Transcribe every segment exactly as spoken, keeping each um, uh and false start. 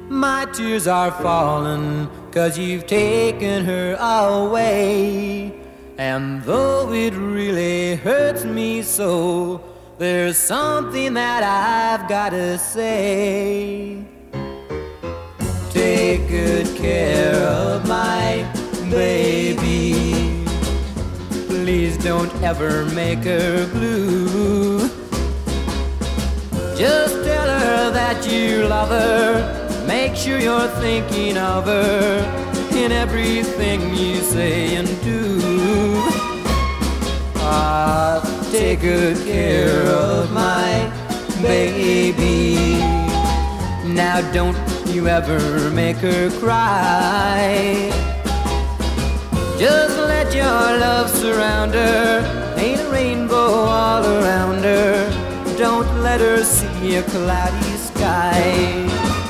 My tears are falling 'cause you've taken her away. And though it really hurts me so, there's something that I've gotta say. Take good care of my baby. Please don't ever make her blue. Just tell her that you love her. Make sure you're thinking of her in everything you say and do. Ah, take good care of my baby. Now don't you ever make her cry. Just let your love surround her. Ain't a rainbow all around her. Don't let her see a cloudy sky.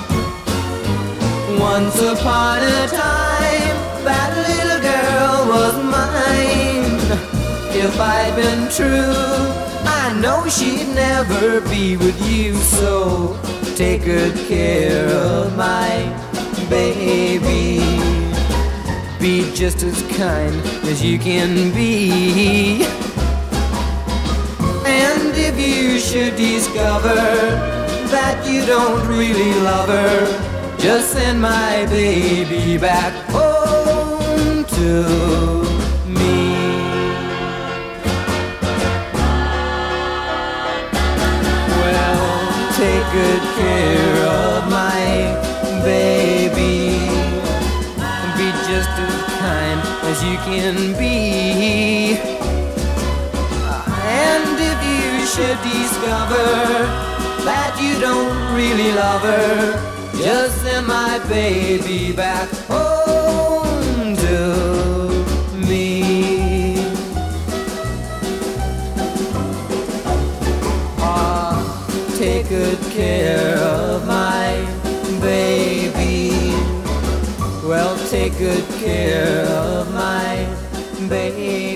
Once upon a time, that little girl was mine. If I'd been true, I know she'd never be with you. So take good care of my baby. Be just as kind as you can be. And if you should discover that you don't really love her, just send my baby back home to me. Well, take good care of my baby. Be just as kind as you can be. And if you should discover that you don't really love her, just send my baby back home to me. Ah, take good care of my baby. Well, take good care of my baby.